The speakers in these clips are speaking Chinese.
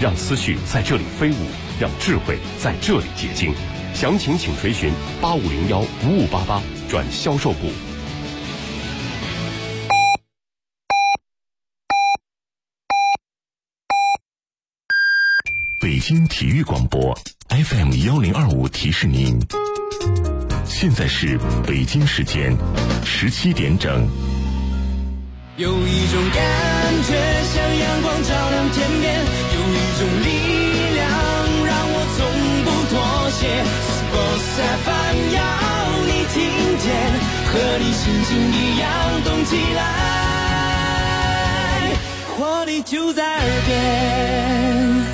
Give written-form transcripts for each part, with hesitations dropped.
让思绪在这里飞舞，让智慧在这里结晶。详情请垂询8501-5588转销售部。北京体育广播 FM1025提示您，现在是北京时间17点整。 有一种感觉像阳光照亮天边，有一种力量让我从不妥协。Sports FM 要你听见，和你心情一样动起来，活力就在耳边。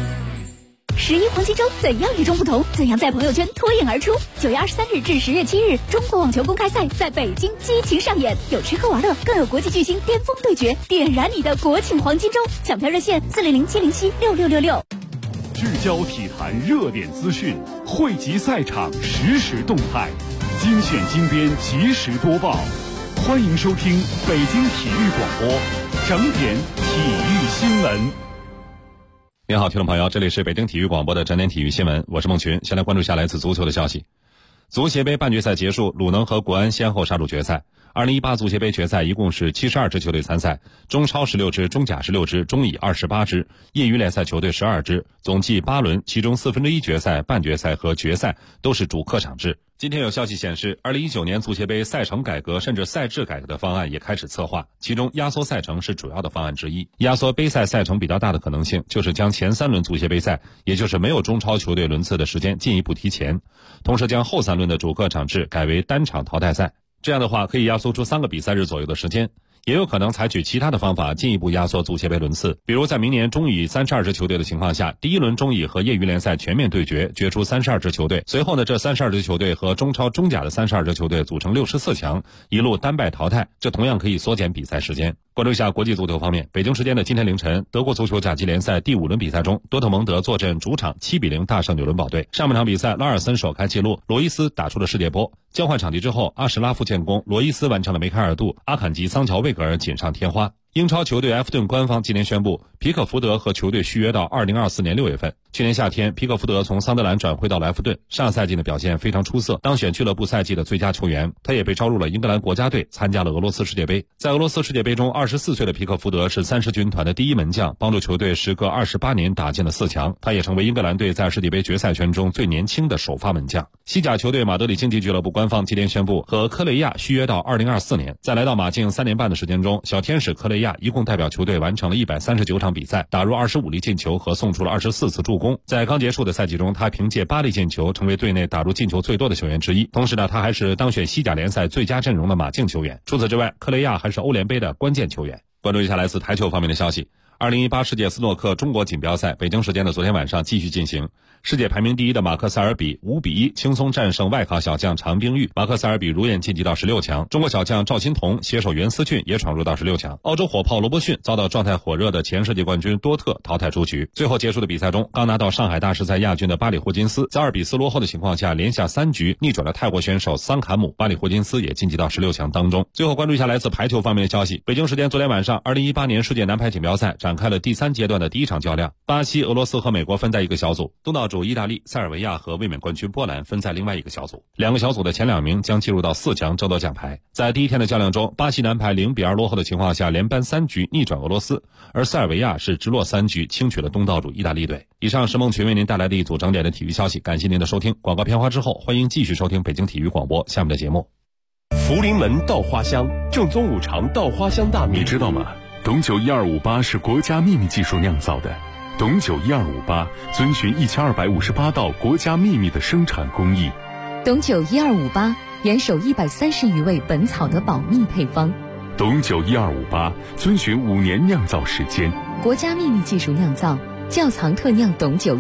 11黄金周怎样与众不同？怎样在朋友圈脱颖而出？9月23日至10月7日，中国网球公开赛在北京激情上演，有吃喝玩乐，更有国际巨星巅峰对决，点燃你的国庆黄金周！抢票热线400-707-6666。 聚焦体坛热点资讯，汇集赛场实时动态，精选精编及时播报。欢迎收听北京体育广播整点体育新闻。 您好，听众朋友，这里是北京体育广播的整点体育新闻，我是孟群。先来关注一下来自足球的消息。足协杯半决赛结束，鲁能和国安先后杀入决赛。2018足协杯决赛一共是72支球队参赛，中超16支，中甲16支，中乙28支，业余联赛球队12支，总计8轮，其中1/4决赛、半决赛和决赛都是主客场制。今天有消息显示，2019年足协杯赛程改革甚至赛制改革的方案也开始策划，其中压缩赛程是主要的方案之一。压缩杯赛赛程比较大的可能性就是将前3轮足协杯赛，也就是没有中超球队轮次的时间进一步提前，同时将后3轮的主客场制改为单场淘汰赛。这样的话可以压缩出3个比赛日左右的时间，也有可能采取其他的方法进一步压缩足协杯轮次，比如在明年中乙32支球队的情况下，第1轮中乙和业余联赛全面对决，决出32支球队，随后呢，这32支球队和中超中甲的32支球队组成64强，一路单败淘汰，这同样可以缩减比赛时间。关注一下国际足球方面，北京时间的今天凌晨，德国足球甲级联赛第5轮比赛中，多特蒙德坐镇主场7-0大胜纽伦堡队。上半场比赛，拉尔森首开纪录，罗伊斯打出了世界波。交换场地之后，阿什拉夫建功，罗伊斯完成了梅开二度，阿坎吉、桑乔、魏格尔锦上添花。英超球队埃弗顿官方今天宣布，皮克福德和球队续约到2024年6月份。去年夏天，皮克福德从桑德兰转会到了埃弗顿，上赛季的表现非常出色，当选俱乐部赛季的最佳球员。他也被招入了英格兰国家队，参加了俄罗斯世界杯。在俄罗斯世界杯中，24岁的皮克福德是30军团的第一门将，帮助球队时隔28年打进了4强。他也成为英格兰队在世界杯决赛圈中最年轻的首发门将。西甲球队马德里竞技俱乐部官方今天宣布，和科雷亚续约到2024年。在来到马竞3年半的时间中，小天使科雷亚一共代表球队完成了139场比赛，打入25粒进球和送出了24次助攻。在刚结束的赛季中，他凭借8粒进球成为队内打入进球最多的球员之一。同时呢，他还是当选西甲联赛最佳阵容的马竞球员。除此之外，科雷亚还是欧联杯的关键球员。关注一下来自台球方面的消息。2018世界斯诺克中国锦标赛北京时间的昨天晚上继续进行，世界排名第1的马克塞尔比5-1轻松战胜外卡小将常冰玉，马克塞尔比如愿晋级到16强。中国小将赵欣彤携手袁思俊也闯入到16强。澳洲火炮罗伯逊遭到状态火热的前世界冠军多特淘汰出局。最后结束的比赛中，刚拿到上海大师赛亚军的巴里霍金斯在2-4落后的情况下，连下3局逆转了泰国选手桑坎姆，巴里霍金斯也晋级到16强当中。最后关注一下来自排球方面的消息。北京时间昨天晚上，2018年世界男排锦标赛展开了第3阶段的第1场较量，巴西、俄罗斯和美国分在一个小组，东道主意大利、塞尔维亚和卫冕冠军波兰分在另外一个小组。2个小组的前2名将进入到4强争夺奖牌。在第1天的较量中，巴西男排0-2落后的情况下，连扳3局逆转俄罗斯，而塞尔维亚是直落3局轻取了东道主意大利队。以上是孟群为您带来的一组整点的体育消息，感谢您的收听。广告片花之后，欢迎继续收听北京体育广播下面的节目。 福临门稻花香，正宗五常稻花香大米， 你知道吗？董酒1258是国家秘密技术酿造的，董酒1258遵循1258道国家秘密的生产工艺。 董酒1258严守130余味本草的保密配方。 董酒1258遵循5年酿造时间， 国家秘密技术酿造，窖藏特酿董酒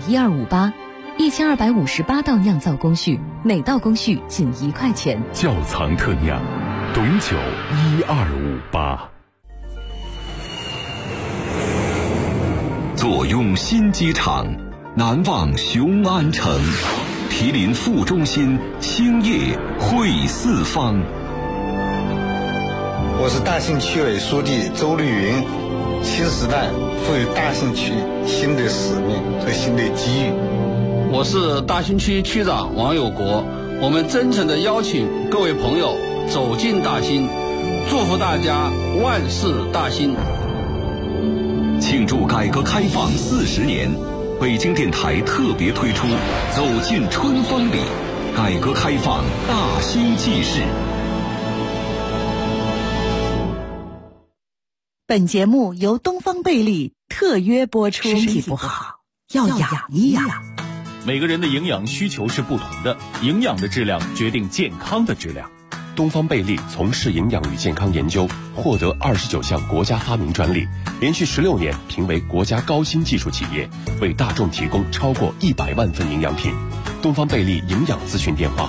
1258，1258道酿造工序，每道工序仅1块钱。 窖藏特酿董酒1258。 坐拥新机场，难忘雄安城，毗邻副中心，兴业汇四方。 我是大兴区委书记周绿云。 新时代赋予大兴区新的使命和新的机遇。 我是大兴区区长王有国，我们真诚地邀请各位朋友走进大兴，祝福大家万事大兴。 庆祝改革开放40年，北京电台特别推出《走进春风里》，改革开放大兴纪事。 本节目由东方贝利特约播出。身体不好要养一养。 每个人的营养需求是不同的，营养的质量决定健康的质量。 东方贝利从事营养与健康研究，获得29项国家发明专利，连续16年评为国家高新技术企业，为大众提供超过100万份营养品。东方贝利营养咨询电话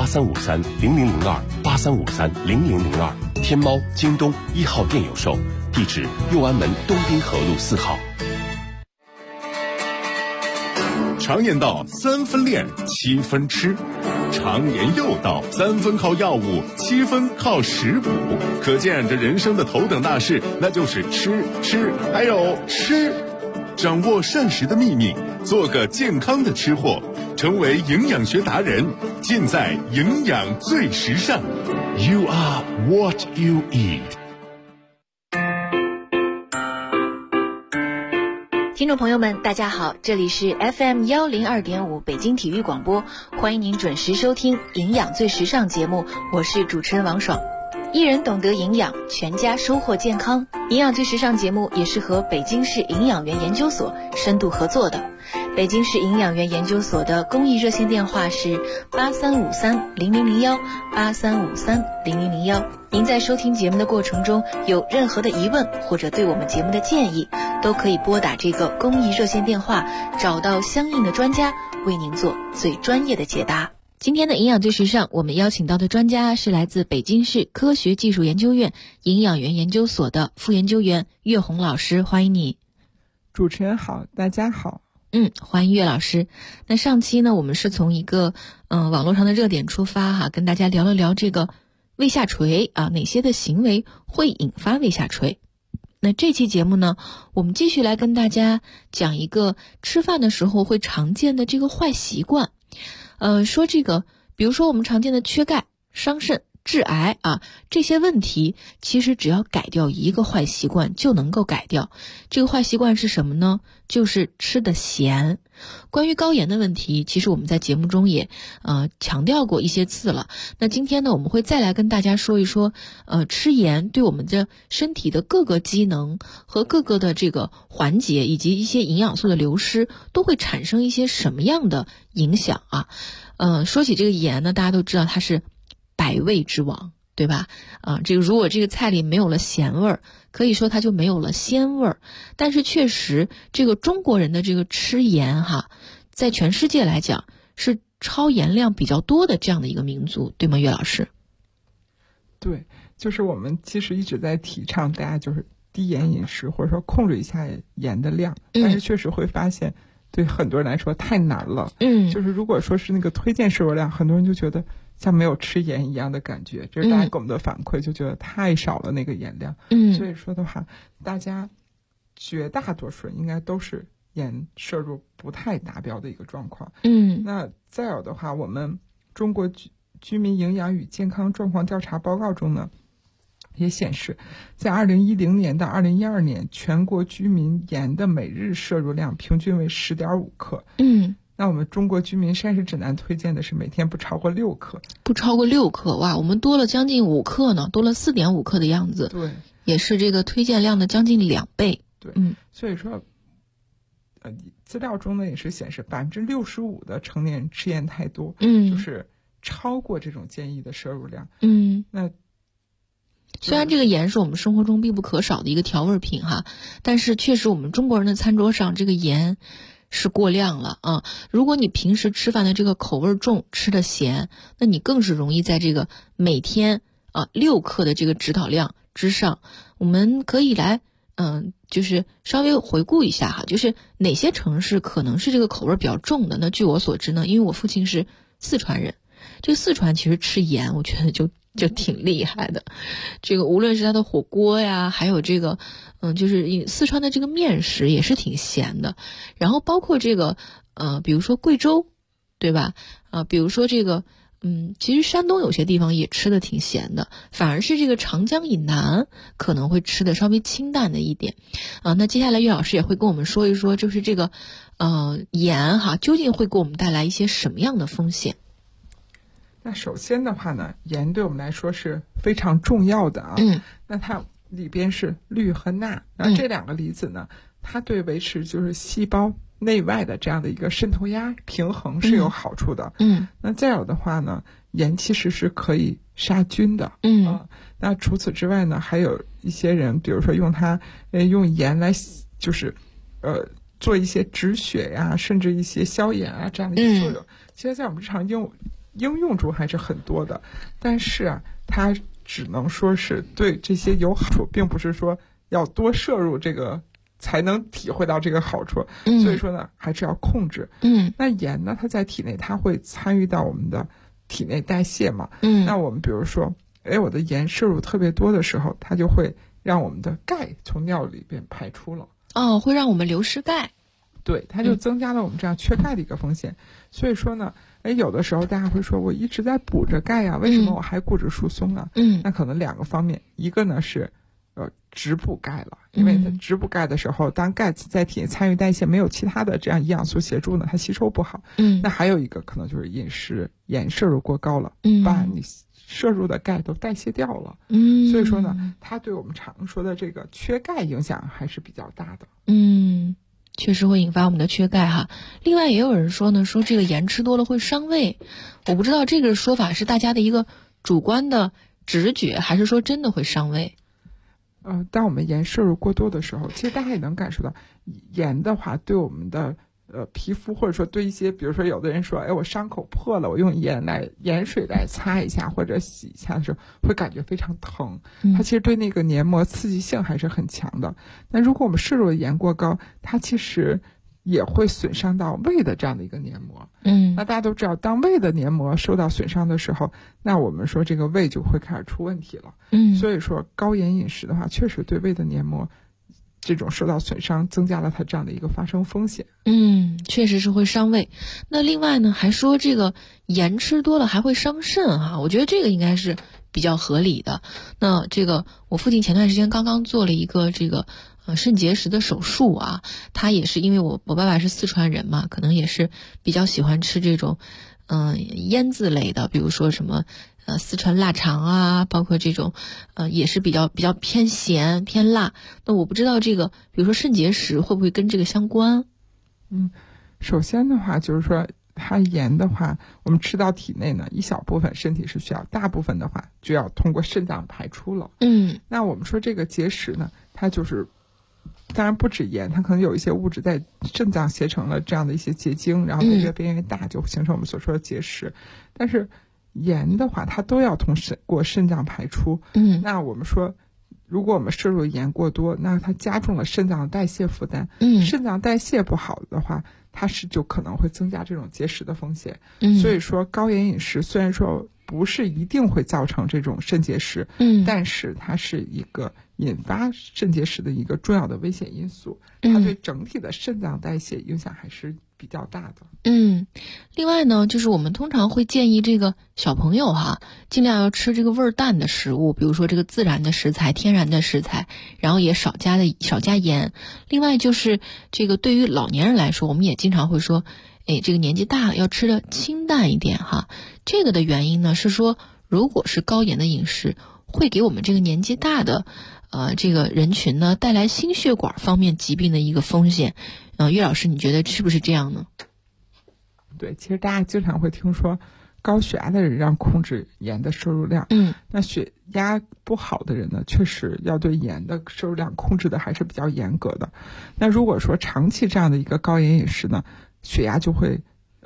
83530002，83530002，天猫、京东1号店有售，地址右安门东滨河路4号。 常言道3分练7分吃，常言又道3分靠药物7分靠食补，可见这人生的头等大事那就是吃还有吃。掌握膳食的秘密，做个健康的吃货，成为营养学达人，尽在营养最时尚。 You are what you eat。 听众朋友们大家好，这里是 FM102.5 北京体育广播，欢迎您准时收听营养最时尚节目，我是主持人王爽。一人懂得营养，全家收获健康。营养最时尚节目也是和北京市营养员研究所深度合作的。北京市营养员研究所的公益热线电话是83530001 83530001。您在收听节目的过程中有任何的疑问或者对我们节目的建议，都可以拨打这个公益热线电话，找到相应的专家为您做最专业的解答。今天的营养最时尚，我们邀请到的专家是来自北京市科学技术研究院营养员研究所的副研究员岳红老师，欢迎你。 主持人好，大家好。 欢迎岳老师。那上期呢，我们是从一个网络上的热点出发哈，跟大家聊了聊这个胃下垂啊，哪些的行为会引发胃下垂。那这期节目呢，我们继续来跟大家讲一个吃饭的时候会常见的这个坏习惯。说这个，比如说我们常见的缺钙、伤肾、致癌啊，这些问题其实只要改掉一个坏习惯就能够改掉。这个坏习惯是什么呢？就是吃的咸。关于高盐的问题，其实我们在节目中也强调过一些次了。那今天呢，我们会再来跟大家说一说，吃盐对我们的身体的各个机能和各个的这个环节以及一些营养素的流失都会产生一些什么样的影响啊？说起这个盐呢，大家都知道它是百味之王，对吧？这个如果这个菜里没有了咸味儿，可以说它就没有了鲜味儿。但是确实，这个中国人的这个吃盐哈，在全世界来讲是超盐量比较多的这样的一个民族，对吗，岳老师？ 对，就是我们其实一直在提倡大家就是低盐饮食，或者说控制一下盐的量，但是确实会发现对很多人来说太难了。就是如果说是那个推荐摄入量，很多人就觉得像没有吃盐一样的感觉，这是大家给我们的反馈，就觉得太少了那个盐量。所以说的话，大家绝大多数人应该都是盐摄入不太达标的一个状况。那再有的话，我们中国居民营养与健康状况调查报告中呢，也显示，在2010年到2012年，全国居民盐的每日摄入量平均为10.5克。那我们中国居民膳食指南推荐的是每天不超过6克。不超过6克，哇，我们多了将近5克呢，多了4.5克的样子。对，也是这个推荐量的将近2倍。对，所以说，资料中呢也是显示65%的成年人吃盐太多，就是超过这种建议的摄入量。那虽然这个盐是我们生活中必不可少的一个调味品哈，但是确实我们中国人的餐桌上这个盐是过量了啊！如果你平时吃饭的这个口味重，吃的咸，那你更是容易在这个每天6克的这个指导量之上。我们可以来就是稍微回顾一下哈，就是哪些城市可能是这个口味比较重的。那据我所知呢，因为我父亲是四川人，这个四川其实吃盐我觉得就就挺厉害的。这个无论是它的火锅呀，还有这个就是四川的这个面食也是挺咸的。然后包括这个比如说贵州，对吧？比如说这个其实山东有些地方也吃的挺咸的，反而是这个长江以南可能会吃的稍微清淡的一点。那接下来岳老师也会跟我们说一说，就是这个盐究竟会给我们带来一些什么样的风险？ 那首先的话呢，盐对我们来说是非常重要的那它里边是氯和钠，那这两个离子呢，它对维持就是细胞内外的这样的一个渗透压平衡是有好处的。那再有的话呢，盐其实是可以杀菌的。那除此之外呢，还有一些人，比如说用盐来就是做一些止血呀，甚至一些消炎啊这样的一个作用。其实在我们日常应用中还是很多的，但是它只能说是对这些有好处，并不是说要多摄入这个才能体会到这个好处。所以说呢，还是要控制。那盐呢，它在体内它会参与到我们的体内代谢嘛。那我们比如说，我的盐摄入特别多的时候，它就会让我们的钙从尿里边排出了。 会让我们流失钙。 对，它就增加了我们这样缺钙的一个风险。所以说呢，有的时候大家会说，我一直在补着钙呀，为什么我还骨质疏松啊？那可能两个方面，一个呢是只补钙了，因为它只补钙的时候，当钙在体内参与代谢，没有其他的这样营养素协助呢，它吸收不好。那还有一个可能就是饮食盐摄入过高了，把你摄入的钙都代谢掉了。所以说呢，它对我们常说的这个缺钙影响还是比较大的。 确实会引发我们的缺钙另外也有人说呢，说这个盐吃多了会伤胃。我不知道这个说法是大家的一个主观的直觉，还是说真的会伤胃？ 当我们盐摄入过多的时候，其实大家也能感受到，盐的话对我们的皮肤，或者说对一些，比如说有的人说，我伤口破了，我用盐水来擦一下或者洗一下的时候，会感觉非常疼。它其实对那个黏膜刺激性还是很强的。那如果我们摄入的盐过高，它其实也会损伤到胃的这样的一个黏膜。那大家都知道，当胃的黏膜受到损伤的时候，那我们说这个胃就会开始出问题了。所以说高盐饮食的话，确实对胃的黏膜这种受到损伤，增加了它这样的一个发生风险。 确实是会伤胃。那另外呢，还说这个盐吃多了还会伤肾我觉得这个应该是比较合理的。那这个我父亲前段时间刚刚做了一个这个肾结石的手术他也是因为我爸爸是四川人嘛，可能也是比较喜欢吃这种腌制类的，比如说什么四川腊肠包括这种也是比较偏咸偏辣。那我不知道这个比如说肾结石会不会跟这个相关？ 首先的话就是说，它盐的话我们吃到体内呢，一小部分身体是需要，大部分的话就要通过肾脏排出了。那我们说这个结石呢，它就是当然不止盐，它可能有一些物质在肾脏形成了这样的一些结晶，然后它越变越大，就形成我们所说的结石。但是盐的话，它都要过肾脏排出。那我们说，如果我们摄入盐过多，那它加重了肾脏的代谢负担。肾脏代谢不好的话，它就可能会增加这种结石的风险。所以说高盐饮食虽然说不是一定会造成这种肾结石，但是它是一个引发肾结石的一个重要的危险因素。它对整体的肾脏代谢影响还是比较大的。 另外呢，就是我们通常会建议这个小朋友尽量要吃这个味儿淡的食物，比如说这个自然的食材、天然的食材，然后也少加盐。另外就是这个对于老年人来说，我们也经常会说，这个年纪大了要吃的清淡一点这个的原因呢是说，如果是高盐的饮食，会给我们这个年纪大的这个人群呢带来心血管方面疾病的一个风险。岳老师，你觉得是不是这样呢？ 对，其实大家经常会听说高血压的人要控制盐的摄入量。那血压不好的人呢，确实要对盐的摄入量控制的还是比较严格的。那如果说长期这样的一个高盐饮食呢，血压就会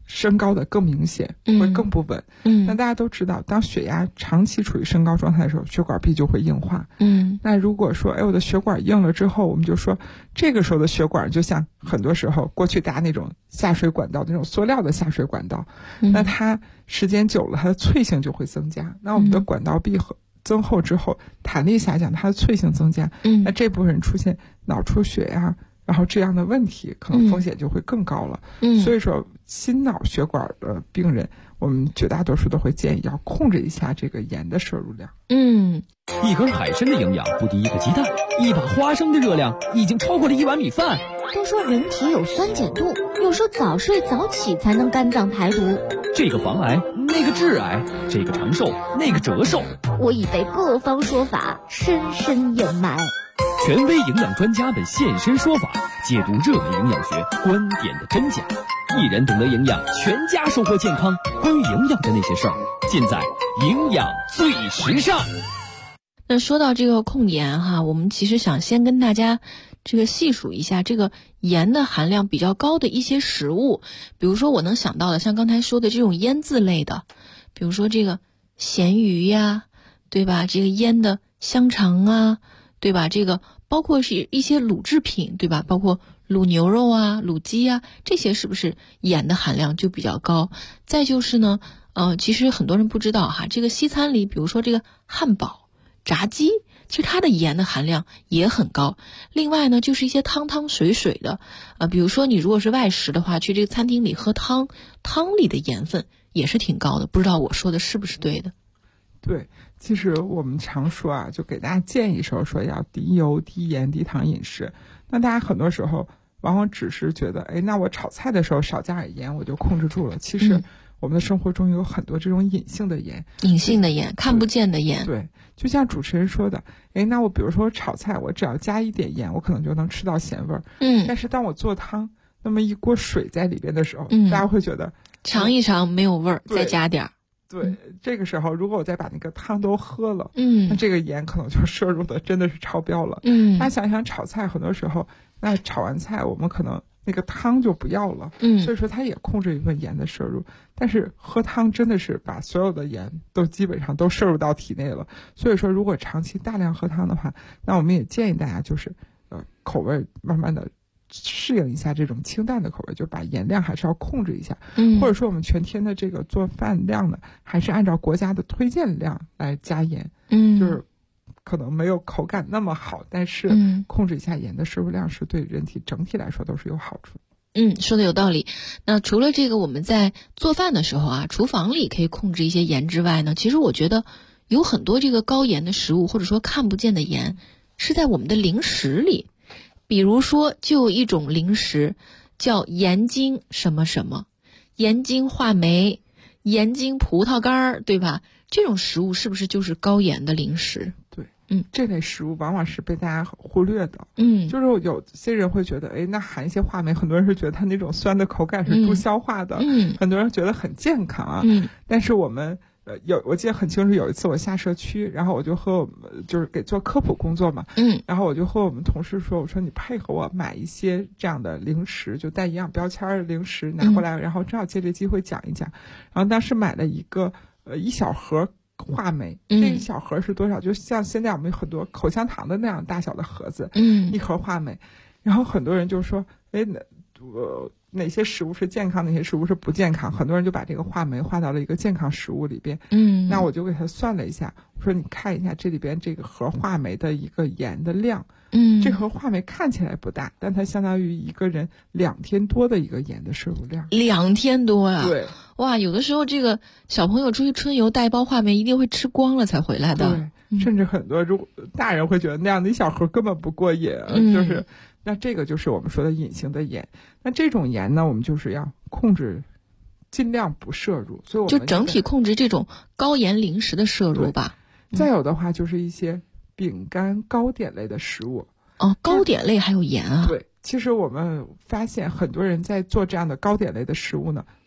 升高的更明显，会更不稳。那大家都知道，当血压长期处于升高状态的时候，血管壁就会硬化。那如果说我的血管硬了之后，我们就说这个时候的血管就像很多时候过去大家那种下水管道，那种塑料的下水管道，那它时间久了，它的脆性就会增加。那我们的管道壁增厚之后，弹力下降，它的脆性增加。那这部分人出现脑出血呀，然后这样的问题可能风险就会更高了。所以说心脑血管的病人，我们绝大多数都会建议要控制一下这个盐的摄入量。 一根海参的营养不敌一个鸡蛋，一把花生的热量已经超过了一碗米饭。 都说人体有酸碱度，有时候早睡早起才能肝脏排毒。 这个防癌，那个致癌，这个长寿，那个折寿。 我已被各方说法深深掩埋。 权威营养专家们现身说法，解读热门营养学观点的真假。一人懂得营养，全家收获健康。关于营养的那些事儿，尽在营养最时尚。 那说到这个控盐哈，我们其实想先跟大家这个细数一下这个盐的含量比较高的一些食物。比如说我能想到的，像刚才说的这种腌制类的，比如说这个咸鱼呀，对吧？这个腌的香肠啊，对吧？这个包括是一些卤制品，对吧？包括卤牛肉啊、卤鸡啊，这些是不是盐的含量就比较高？再就是呢，其实很多人不知道哈，这个西餐里，比如说这个汉堡、炸鸡，其实它的盐的含量也很高。另外呢，就是一些汤汤水水的，比如说你如果是外食的话，去这个餐厅里喝汤，汤里的盐分也是挺高的。不知道我说的是不是对的？ 对，其实我们常说啊，就给大家建议说要低油、低盐、低糖饮食。那大家很多时候往往只是觉得，那我炒菜的时候少加点盐，我就控制住了。其实我们的生活中有很多这种隐性的盐， 看不见的盐。 对，就像主持人说的，那我比如说炒菜，我只要加一点盐，我可能就能吃到咸味儿。但是当我做汤，那么一锅水在里边的时候，大家会觉得尝一尝没有味儿，再加点儿。 对，这个时候如果我再把那个汤都喝了，那这个盐可能就摄入的真的是超标了。大家想想炒菜，很多时候那炒完菜我们可能那个汤就不要了，所以说它也控制一份盐的摄入。但是喝汤真的是把所有的盐都基本上都摄入到体内了。所以说如果长期大量喝汤的话，那我们也建议大家就是口味慢慢的适应一下这种清淡的口味，就把盐量还是要控制一下。或者说我们全天的这个做饭量呢，还是按照国家的推荐量来加盐。就是可能没有口感那么好，但是控制一下盐的摄入量是对人体整体来说都是有好处。 说的有道理。那除了这个我们在做饭的时候啊，厨房里可以控制一些盐之外呢，其实我觉得有很多这个高盐的食物，或者说看不见的盐，是在我们的零食里。比如说就有一种零食叫盐精什么什么，盐精话梅、盐精葡萄干，对吧？这种食物是不是就是高盐的零食？ 对，这类食物往往是被大家忽略的。就是有些人会觉得，那含一些话梅，很多人是觉得它那种酸的口感是助消化的，很多人觉得很健康啊。但是我们我记得很清楚，有一次我下社区，然后我就就是给做科普工作嘛，然后我就和我们同事说，我说你配合我买一些这样的零食，就带营养标签的零食拿过来，然后正好借这机会讲一讲。然后当时买了一个一小盒话梅，这一小盒是多少？就像现在我们很多口香糖的那样大小的盒子，一盒话梅。然后很多人就说，哪些食物是健康，哪些食物是不健康，很多人就把这个话梅划到了一个健康食物里边。那我就给他算了一下，我说你看一下这里边这个盒话梅的一个盐的量，这盒话梅看起来不大，但它相当于一个人2天多的一个盐的摄入量。 2天多呀！ 对， 哇，有的时候这个小朋友出去春游带一包话梅，一定会吃光了才回来的。 对，甚至很多大人会觉得那样的一小盒根本不过瘾，就是那这个就是我们说的隐形的盐。那这种盐呢，我们就是要控制，尽量不摄入。所以我们就整体控制这种高盐零食的摄入吧。 再有的话就是一些饼干、糕点类的食物。 糕点类还有盐啊？ 对，其实我们发现很多人在做这样的糕点类的食物呢，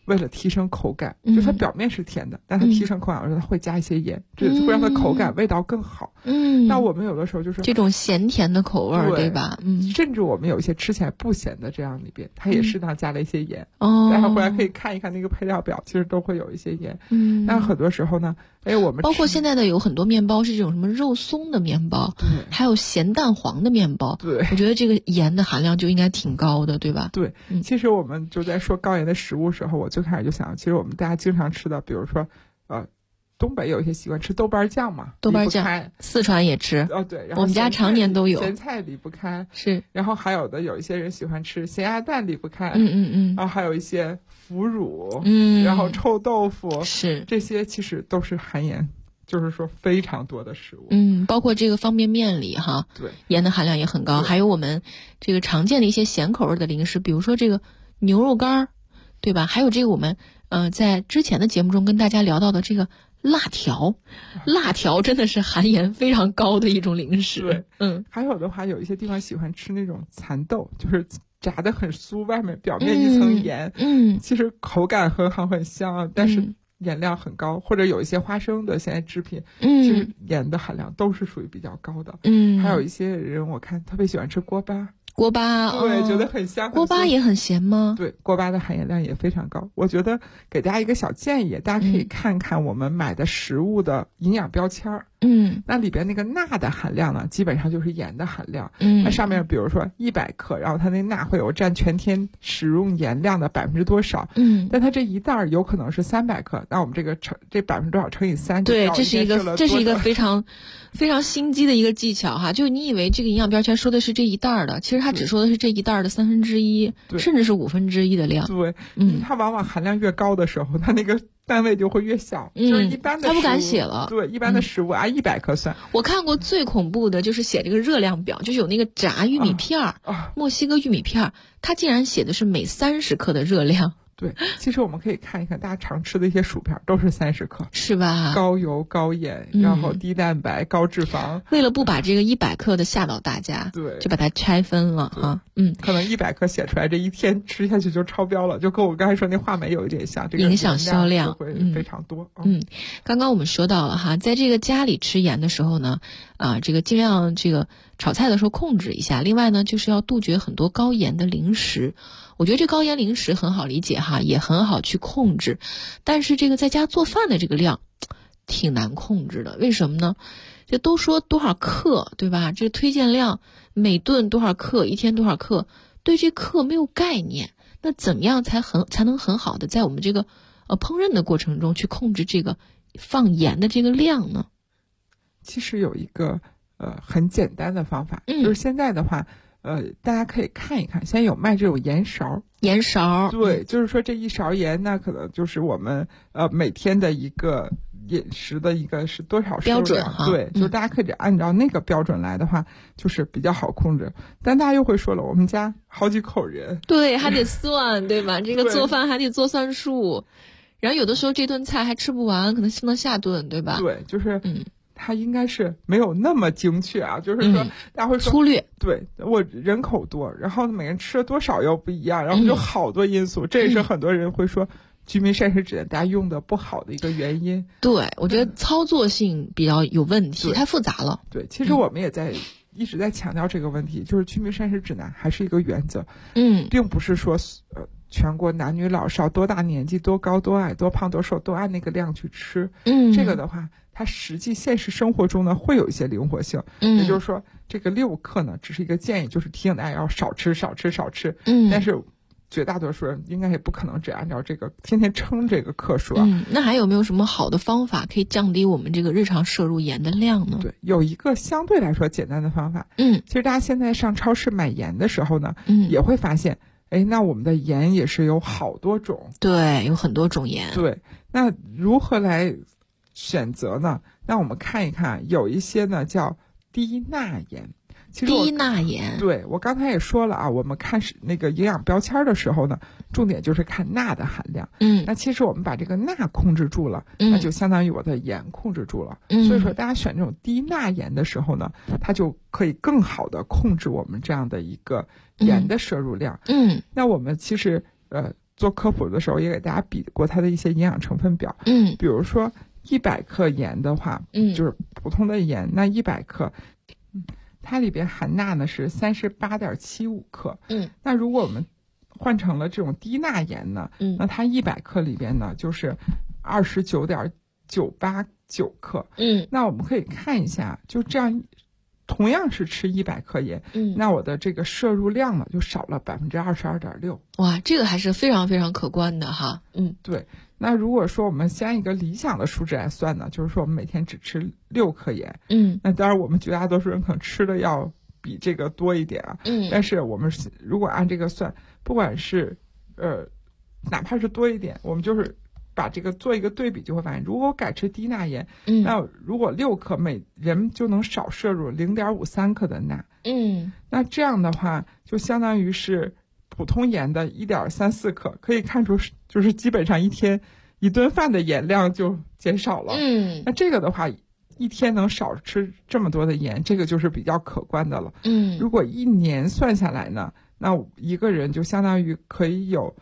为了提升口感，就它表面是甜的，但它提升口感的时候，它会加一些盐，这会让它口感味道更好。那我们有的时候就是这种咸甜的口味，对吧？ 甚至我们有一些吃起来不咸的这样里边，它也适当加了一些盐。大家回来可以看一看那个配料表，其实都会有一些盐。那很多时候呢，我们包括现在的有很多面包是这种什么肉松的面包，还有咸蛋黄的面包。 对， 我觉得这个盐的含量就应该挺高的，对吧？ 对，其实我们就在说高盐的食物时候，我最开始就想，其实我们大家经常吃的，比如说东北有一些习惯吃豆瓣酱嘛， 豆瓣酱，四川也吃。 对，然后我们家常年都有。 咸菜离不开， 是。 然后还有一些人喜欢吃咸鸭蛋离不开，然后还有一些腐乳，然后臭豆腐， 是， 这些其实都是含盐，就是说非常多的食物。 包括这个方便面里哈， 对， 盐的含量也很高。还有我们这个常见的一些咸口味的零食，比如说这个牛肉干，对吧？还有这个我们在之前的节目中跟大家聊到的这个辣条，辣条真的是含盐非常高的一种零食。 对，还有的话，有一些地方喜欢吃那种蚕豆，就是炸得很酥，外面表面一层盐，其实口感很好很香，但是盐量很高。或者有一些花生的现在制品，其实盐的含量都是属于比较高的。还有一些人我看特别喜欢吃锅巴。 锅巴， 对，觉得很香。 锅巴也很咸吗？ 对，锅巴的含盐量也非常高。我觉得给大家一个小建议，大家可以看看我们买的食物的营养标签儿。那里边那个钠的含量呢，基本上就是盐的含量。它上面比如说100克，然后它那钠会有占全天食用盐量的多少？但它这一袋有可能是300克，那我们这多少乘以3？ 对，这是一个非常非常心机的一个技巧哈。就你以为这个营养标签说的是这一袋的，其实它只说的是这一袋的1/3，甚至是1/5的量。 对，它往往含量越高的时候，它那个单位就会越小。就是一般的它不敢写了。 对，一般的食物按100克算。 我看过最恐怖的就是写这个热量表，就是有那个炸玉米片墨西哥玉米片，它竟然写的是每30克的热量。 对，其实我们可以看一看大家常吃的一些薯片，都是30克， 是吧？ 高油、高盐，然后低蛋白、高脂肪。 为了不把这个100克的吓到大家， 对， 就把它拆分了啊。 可能100克写出来，这一天吃下去就超标了，就跟我刚才说那话梅有一点像，这个影响销量会非常多。 刚刚我们说到了哈，在这个家里吃盐的时候呢，这个尽量这个炒菜的时候控制一下。另外呢，就是要杜绝很多高盐的零食。我觉得这高盐零食很好理解哈，也很好去控制，但是这个在家做饭的这个量挺难控制的。为什么呢？这都说多少克，对吧？这个推荐量每顿多少克，一天多少克，对这克没有概念。那怎么样才能很好的在我们这个烹饪的过程中去控制这个放盐的这个量呢？ 其实有一个很简单的方法，就是现在的话。大家可以看一看，现在有卖这种盐勺。 盐勺， 对，就是说这一勺盐，那可能就是我们每天的一个饮食的一个是多少标准哈？ 对，就是大家可以按照那个标准来的话，就是比较好控制。但大家又会说了，我们家好几口人， 对，还得算，对吧？这个做饭还得做算数，然后有的时候这顿菜还吃不完，可能不能下顿，对吧？ 对，就是它应该是没有那么精确啊，就是说大家会说粗略， 对，我人口多，然后每人吃了多少又不一样，然后有好多因素，这也是很多人会说居民膳食指南大家用的不好的一个原因。 对，我觉得操作性比较有问题，太复杂了。 对，其实我们也一直在强调这个问题，就是居民膳食指南还是一个原则，并不是说全国男女老少多大年纪多高多矮多胖多瘦都按那个量去吃。这个的话它实际现实生活中呢会有一些灵活性。也就是说这个6克呢只是一个建议，就是提醒大家要少吃。但是绝大多数人应该也不可能只按照这个天天称这个克数。 那还有没有什么好的方法可以降低我们这个日常摄入盐的量呢？ 对，有一个相对来说简单的方法。其实大家现在上超市买盐的时候呢，也会发现那我们的盐也是有好多种。 对，有很多种盐。 对，那如何来选择呢？那我们看一看，有一些呢叫低钠盐。其实低钠盐， 对，我刚才也说了啊，我们看那个营养标签的时候呢，重点就是看钠的含量。那其实我们把这个钠控制住了，那就相当于我的盐控制住了。所以说大家选这种低钠盐的时候呢，它就可以更好的控制我们这样的一个盐的摄入量。那我们其实做科普的时候也给大家比过它的一些营养成分表。比如说100克盐的话，就是普通的盐，那100克，它里边含钠呢是38.75克。那如果我们换成了这种低钠盐呢，那它100克里边呢就是29.989克。那我们可以看一下，就这样，同样是吃100克盐，那我的这个摄入量呢就少了22.6%。 哇，这个还是非常非常可观的哈。 对。那如果说我们先一个理想的数值来算呢，就是说我们每天只吃6克盐。那当然我们绝大多数人可能吃的要比这个多一点啊。但是我们如果按这个算，不管是哪怕是多一点，我们就是把这个做一个对比，就会发现，如果我改吃低钠盐，那如果6克，每人就能少摄入0.53克的钠。那这样的话，就相当于是普通盐的1.34克，可以看出就是基本上一天1顿饭的盐量就减少了。那这个的话，一天能少吃这么多的盐，这个就是比较可观的了。如果1年算下来呢，那一个人就相当于可以有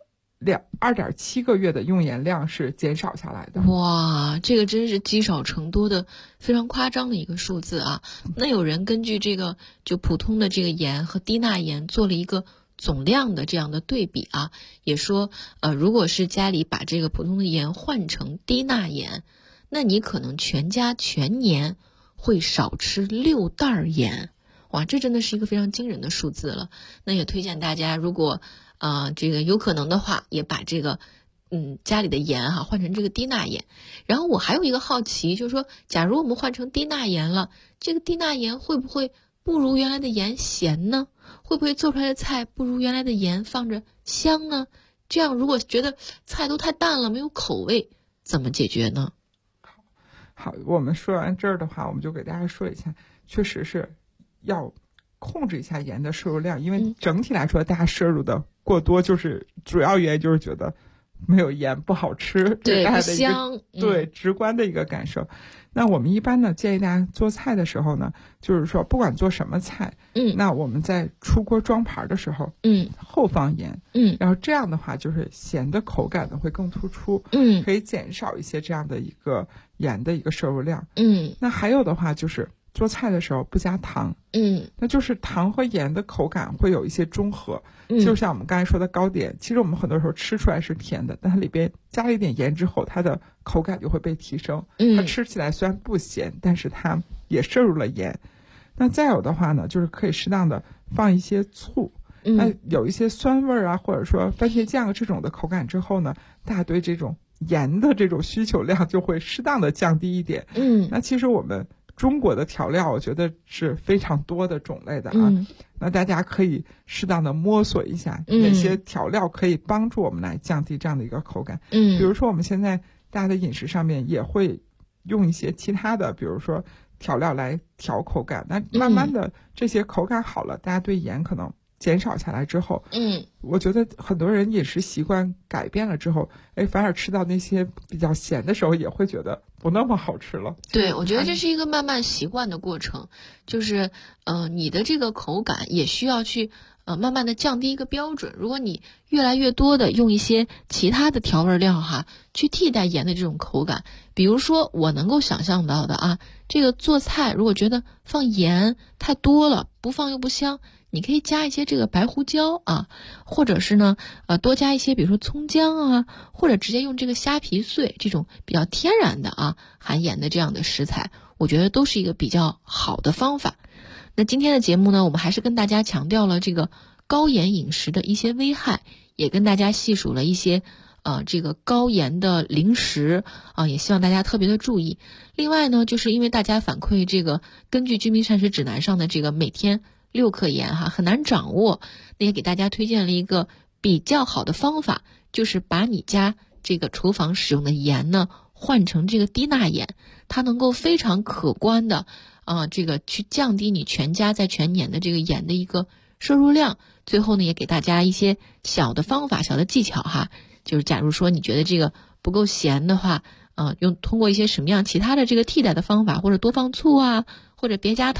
2.7个月的用盐量是减少下来的。 哇，这个真是积少成多的非常夸张的一个数字啊。那有人根据这个就普通的这个盐和低钠盐做了一个总量的这样的对比啊，也说如果是家里把这个普通的盐换成低钠盐，那你可能全家全年会少吃6袋盐。哇，这真的是一个非常惊人的数字了。那也推荐大家，如果这个有可能的话，也把这个家里的盐换成这个低钠盐。然后我还有一个好奇，就是说假如我们换成低钠盐了，这个低钠盐会不会不如原来的盐咸呢？会不会做出来的菜不如原来的盐放着香呢？这样如果觉得菜都太淡了，没有口味，怎么解决呢？ 好，我们说完这儿的话，我们就给大家说一下，确实是要控制一下盐的摄入量，因为整体来说大家摄入的过多，就是主要原因就是觉得没有盐不好吃， 对， 大家不香， 对，直观的一个感受。那我们一般呢建议大家做菜的时候呢，就是说不管做什么菜，那我们在出锅装盘的时候，后放盐，然后这样的话就是咸的口感呢会更突出，可以减少一些这样的一个盐的一个摄入量。那还有的话就是做菜的时候不加糖，那就是糖和盐的口感会有一些中和，就像我们刚才说的糕点，其实我们很多时候吃出来是甜的，但它里边加了一点盐之后，它的口感就会被提升，它吃起来虽然不咸，但是它也摄入了盐。那再有的话呢，就是可以适当的放一些醋，那有一些酸味啊，或者说番茄酱这种的口感之后呢，大家对这种盐的这种需求量就会适当的降低一点。那其实我们中国的调料我觉得是非常多的种类的啊，那大家可以适当的摸索一下哪些调料可以帮助我们来降低这样的一个口感。比如说我们现在大家的饮食上面也会用一些其他的，比如说调料来调口感，那慢慢的这些口感好了，大家对盐可能减少下来之后，我觉得很多人饮食习惯改变了之后，反而吃到那些比较咸的时候也会觉得不那么好吃了。 对，我觉得这是一个慢慢习惯的过程，就是你的这个口感也需要去慢慢的降低一个标准。如果你越来越多的用一些其他的调味料去替代盐的这种口感，比如说我能够想象到的啊，这个做菜如果觉得放盐太多了，不放又不香，你可以加一些这个白胡椒啊，或者是呢多加一些比如说葱姜啊，或者直接用这个虾皮碎这种比较天然的含盐的这样的食材，我觉得都是一个比较好的方法。那今天的节目呢，我们还是跟大家强调了这个高盐饮食的一些危害，也跟大家细数了一些这个高盐的零食也希望大家特别的注意。另外呢，就是因为大家反馈这个根据居民膳食指南上的这个每天6克盐很难掌握，那也给大家推荐了一个比较好的方法，就是把你家这个厨房使用的盐呢换成这个低钠盐，它能够非常可观的这个去降低你全家在全年的这个盐的一个摄入量。最后呢，也给大家一些小的方法、小的技巧就是假如说你觉得这个不够咸的话，通过一些什么样其他的这个替代的方法，或者多放醋或者别加糖